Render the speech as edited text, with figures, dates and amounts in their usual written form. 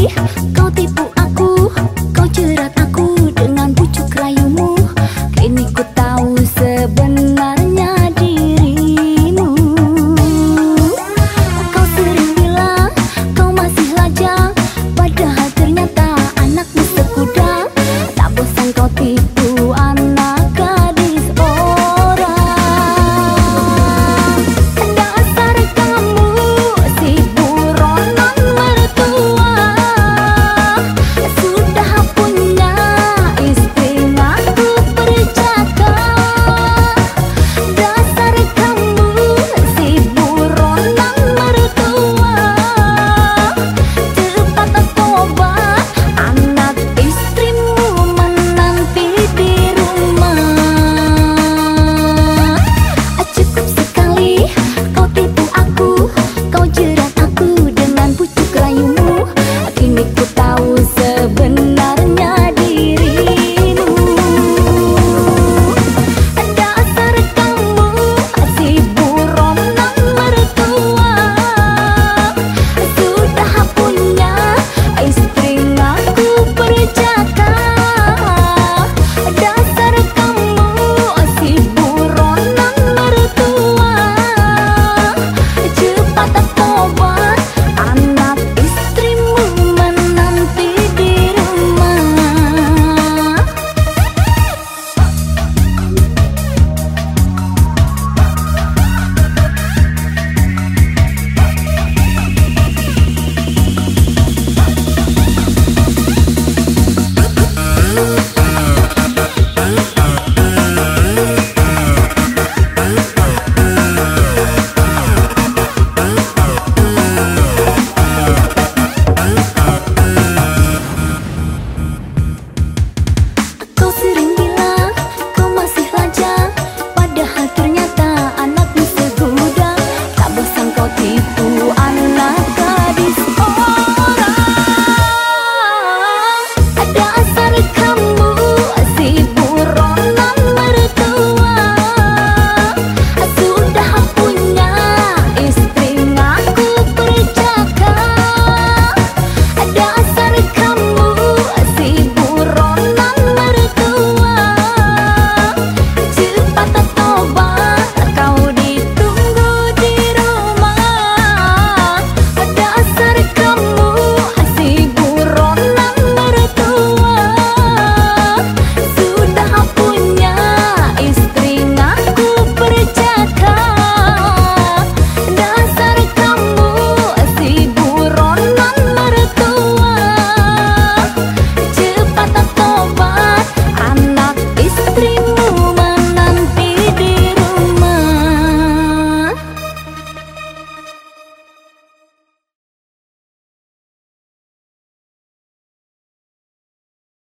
kau tipu aku, kau jerat aku dengan bujuk rayumu. Kini ku tahu sebenarnya dirimu. Kau sering bilang kau masih lajang, padahal ternyata anakmu sekuda. Tak bosan kau tipu anak gadis orang. Dasar kamu si buronan mertua, sudah punya istri ngaku perjaka. Dasar kamu si buronan mertua, cepat tobat, anak istrimu menanti di rumah. Cukup sekali kau tipu aku, kau jerat aku dengan bujuk rayumu. Kini ku tahu sebenarnya dirimu. Dasar kamu si buronan mertua, sudah punya